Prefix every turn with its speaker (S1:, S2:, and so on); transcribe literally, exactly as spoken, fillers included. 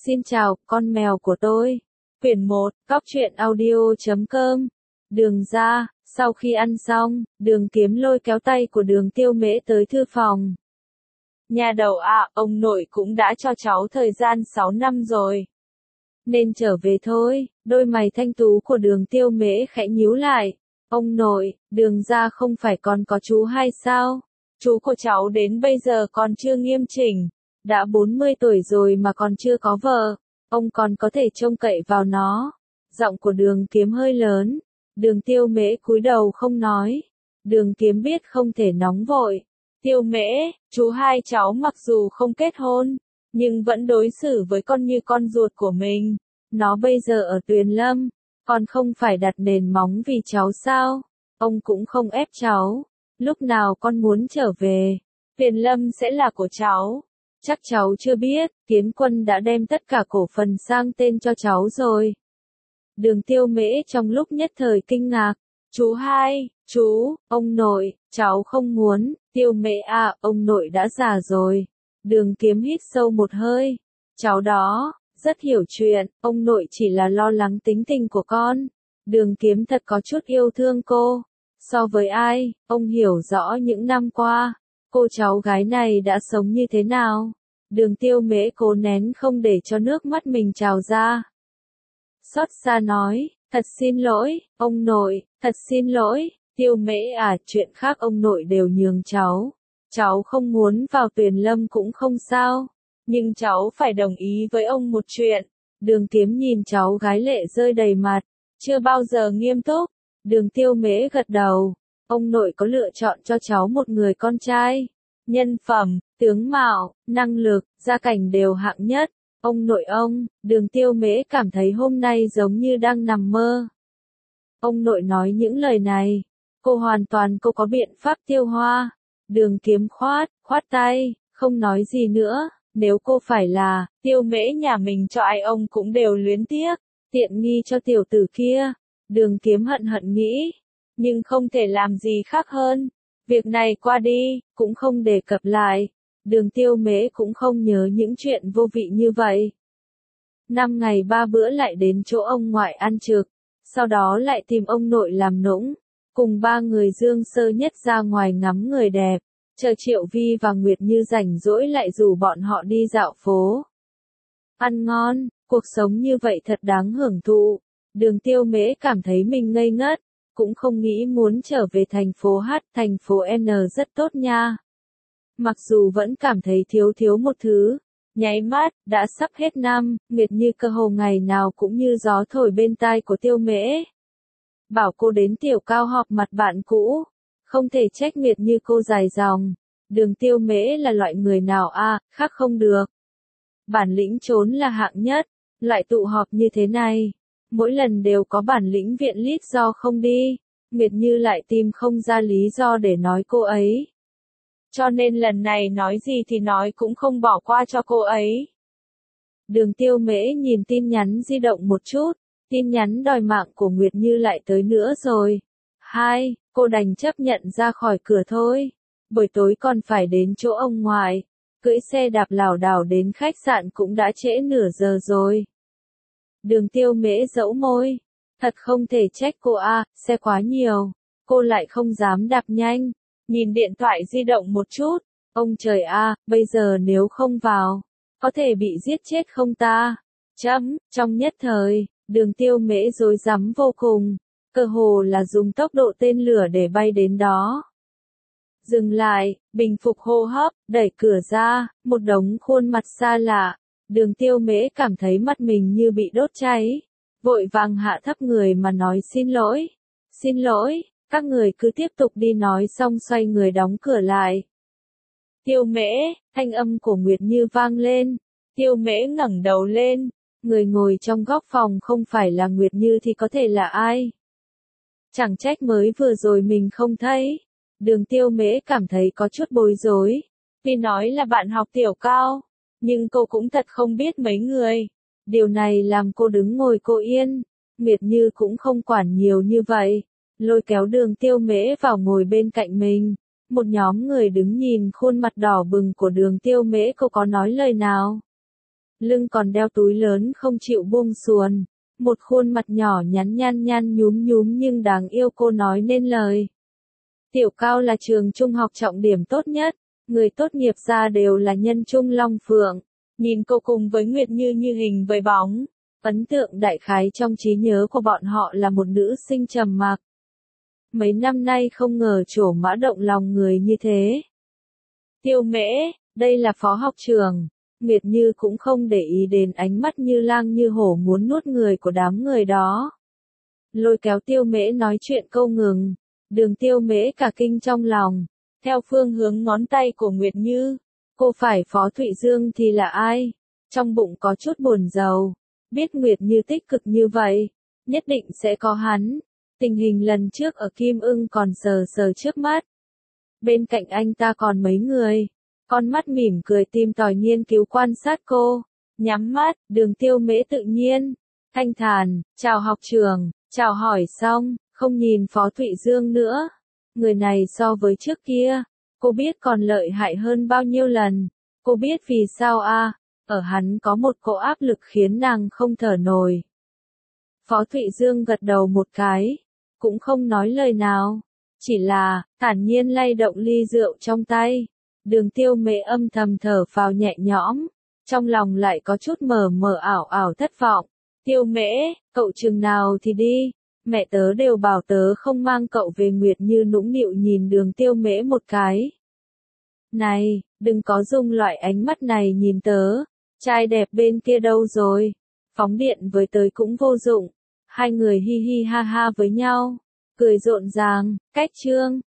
S1: Xin chào, con mèo của tôi. Quyển một, cóc truyện audio chấm com. Đường ra, sau khi ăn xong, Đường Kiếm lôi kéo tay của Đường Tiêu Mễ tới thư phòng. Nhà đầu ạ, ông nội cũng đã cho cháu thời gian sáu năm rồi. Nên trở về thôi, đôi mày thanh tú của Đường Tiêu Mễ khẽ nhíu lại. Ông nội, Đường ra không phải còn có chú hay sao? Chú của cháu đến bây giờ còn chưa nghiêm chỉnh. Đã bốn mươi tuổi rồi mà còn chưa có vợ, ông còn có thể trông cậy vào nó. Giọng của Đường Kiếm hơi lớn. Đường Tiêu Mễ cúi đầu không nói. Đường Kiếm biết không thể nóng vội. Tiêu Mễ, chú hai cháu mặc dù không kết hôn, nhưng vẫn đối xử với con như con ruột của mình. Nó bây giờ ở Tuyền Lâm, còn không phải đặt nền móng vì cháu sao? Ông cũng không ép cháu. Lúc nào con muốn trở về, Tuyền Lâm sẽ là của cháu. Chắc cháu chưa biết, Kiến Quân đã đem tất cả cổ phần sang tên cho cháu rồi. Đường Tiêu Mễ trong lúc nhất thời kinh ngạc. Chú hai, chú, ông nội, cháu không muốn. Tiêu Mễ à, ông nội đã già rồi. Đường Kiếm hít sâu một hơi. Cháu đó, rất hiểu chuyện, ông nội chỉ là lo lắng tính tình của con. Đường Kiếm thật có chút yêu thương cô. So với ai, ông hiểu rõ những năm qua, cô cháu gái này đã sống như thế nào. Đường Tiêu Mễ cố nén không để cho nước mắt mình trào ra. Xót xa nói, thật xin lỗi, ông nội, thật xin lỗi. Tiêu Mễ à, chuyện khác ông nội đều nhường cháu. Cháu không muốn vào Tuyền Lâm cũng không sao. Nhưng cháu phải đồng ý với ông một chuyện. Đường Kiếm nhìn cháu gái lệ rơi đầy mặt. Chưa bao giờ nghiêm túc. Đường Tiêu Mễ gật đầu. Ông nội có lựa chọn cho cháu một người con trai. Nhân phẩm, tướng mạo, năng lực, gia cảnh đều hạng nhất. Ông nội ông, Đường Tiêu Mễ cảm thấy hôm nay giống như đang nằm mơ. Ông nội nói những lời này, cô hoàn toàn cô có biện pháp tiêu hoa. Đường Kiếm khoát, khoát tay, không nói gì nữa. Nếu cô phải là Tiêu Mễ nhà mình cho ai ông cũng đều luyến tiếc. Tiện nghi cho tiểu tử kia. Đường Kiếm hận hận nghĩ. Nhưng không thể làm gì khác hơn. Việc này qua đi, cũng không đề cập lại. Đường Tiêu Mễ cũng không nhớ những chuyện vô vị như vậy. Năm ngày ba bữa lại đến chỗ ông ngoại ăn trực. Sau đó lại tìm ông nội làm nũng. Cùng ba người Dương Sơ Nhất ra ngoài ngắm người đẹp. Chờ Triệu Vi và Nguyệt Như rảnh rỗi lại rủ bọn họ đi dạo phố. Ăn ngon, cuộc sống như vậy thật đáng hưởng thụ. Đường Tiêu Mễ cảm thấy mình ngây ngất. Cũng không nghĩ muốn trở về thành phố H, thành phố N rất tốt nha. Mặc dù vẫn cảm thấy thiếu thiếu một thứ. Nháy mắt, đã sắp hết năm, Nguyệt Như cơ hồ ngày nào cũng như gió thổi bên tai của Tiêu Mễ. Bảo cô đến Tiểu Cao họp mặt bạn cũ. Không thể trách Nguyệt Như cô dài dòng. Đường Tiêu Mễ là loại người nào a à, khác không được. Bản lĩnh trốn là hạng nhất. Loại tụ họp như thế này. Mỗi lần đều có bản lĩnh viện lít do không đi. Nguyệt Như lại tìm không ra lý do để nói cô ấy. Cho nên lần này nói gì thì nói cũng không bỏ qua cho cô ấy. Đường Tiêu Mễ nhìn tin nhắn di động một chút. Tin nhắn đòi mạng của Nguyệt Như lại tới nữa rồi. Hai, cô đành chấp nhận ra khỏi cửa thôi. Buổi tối còn phải đến chỗ ông ngoại. Cưỡi xe đạp lảo đảo đến khách sạn cũng đã trễ nửa giờ rồi. Đường Tiêu Mễ giãu môi. Thật không thể trách cô a, à, xe quá nhiều. Cô lại không dám đạp nhanh. Nhìn điện thoại di động một chút. Ông trời a, à, bây giờ nếu không vào, có thể bị giết chết không ta? Chấm, trong nhất thời, Đường Tiêu Mễ rối rắm vô cùng. Cơ hồ là dùng tốc độ tên lửa để bay đến đó. Dừng lại, bình phục hô hấp, đẩy cửa ra, một đống khuôn mặt xa lạ. Đường Tiêu Mễ cảm thấy mắt mình như bị đốt cháy. Vội vàng hạ thấp người mà nói xin lỗi. Xin lỗi, các người cứ tiếp tục đi nói xong xoay người đóng cửa lại. Tiêu Mễ, thanh âm của Nguyệt Như vang lên. Tiêu Mễ ngẩng đầu lên. Người ngồi trong góc phòng không phải là Nguyệt Như thì có thể là ai? Chẳng trách mới vừa rồi mình không thấy. Đường Tiêu Mễ cảm thấy có chút bối rối. Vì nói là bạn học Tiểu Cao. Nhưng cô cũng thật không biết mấy người. Điều này làm cô đứng ngồi cô yên. Nguyệt Như cũng không quản nhiều như vậy. Lôi kéo Đường Tiêu Mễ vào ngồi bên cạnh mình. Một nhóm người đứng nhìn khuôn mặt đỏ bừng của Đường Tiêu Mễ, cô có nói lời nào. lưng còn đeo túi lớn không chịu buông xuồn, một khuôn mặt nhỏ nhắn nhăn nhăn nhúm nhúm nhưng đáng yêu cô nói nên lời. Tiểu Cao là trường trung học trọng điểm tốt nhất, người tốt nghiệp ra đều là nhân trung long phượng. Nhìn cô cùng với Nguyệt Như như hình với bóng, ấn tượng đại khái trong trí nhớ của bọn họ là một nữ sinh trầm mặc. Mấy năm nay không ngờ trổ mã động lòng người như thế. Tiêu Mễ, đây là phó học trưởng. Nguyệt Như cũng không để ý đến ánh mắt như lang như hổ muốn nuốt người của đám người đó. Lôi kéo Tiêu Mễ nói chuyện câu ngừng, Đường Tiêu Mễ cả kinh trong lòng, theo phương hướng ngón tay của Nguyệt Như. Cô phải Phó Thụy Dương thì là ai? Trong bụng có chút buồn rầu, biết Nguyệt Như tích cực như vậy, nhất định sẽ có hắn. Tình hình lần trước ở Kim Ưng còn sờ sờ trước mắt. Bên cạnh anh ta còn mấy người, con mắt mỉm cười tìm tòi nghiên cứu quan sát cô. Nhắm mắt, Đường Tiêu Mễ tự nhiên, thanh thản, chào học trưởng, chào hỏi xong, không nhìn Phó Thụy Dương nữa. Người này so với trước kia, cô biết còn lợi hại hơn bao nhiêu lần. Cô biết vì sao a, à, ở hắn có một cỗ áp lực khiến nàng không thở nổi. Phó Thụy Dương gật đầu một cái, cũng không nói lời nào, chỉ là thản nhiên lay động ly rượu trong tay. Đường Tiêu Mễ âm thầm thở phào nhẹ nhõm, trong lòng lại có chút mờ mờ ảo ảo thất vọng. Tiêu Mễ, cậu chừng nào thì đi, mẹ tớ đều bảo tớ không mang cậu về. Nguyệt Như nũng nịu nhìn Đường Tiêu Mễ một cái. Này, đừng có dùng loại ánh mắt này nhìn tớ, trai đẹp bên kia đâu rồi, phóng điện với tớ cũng vô dụng. Hai người hi hi ha ha với nhau, cười rộn ràng, cách chương.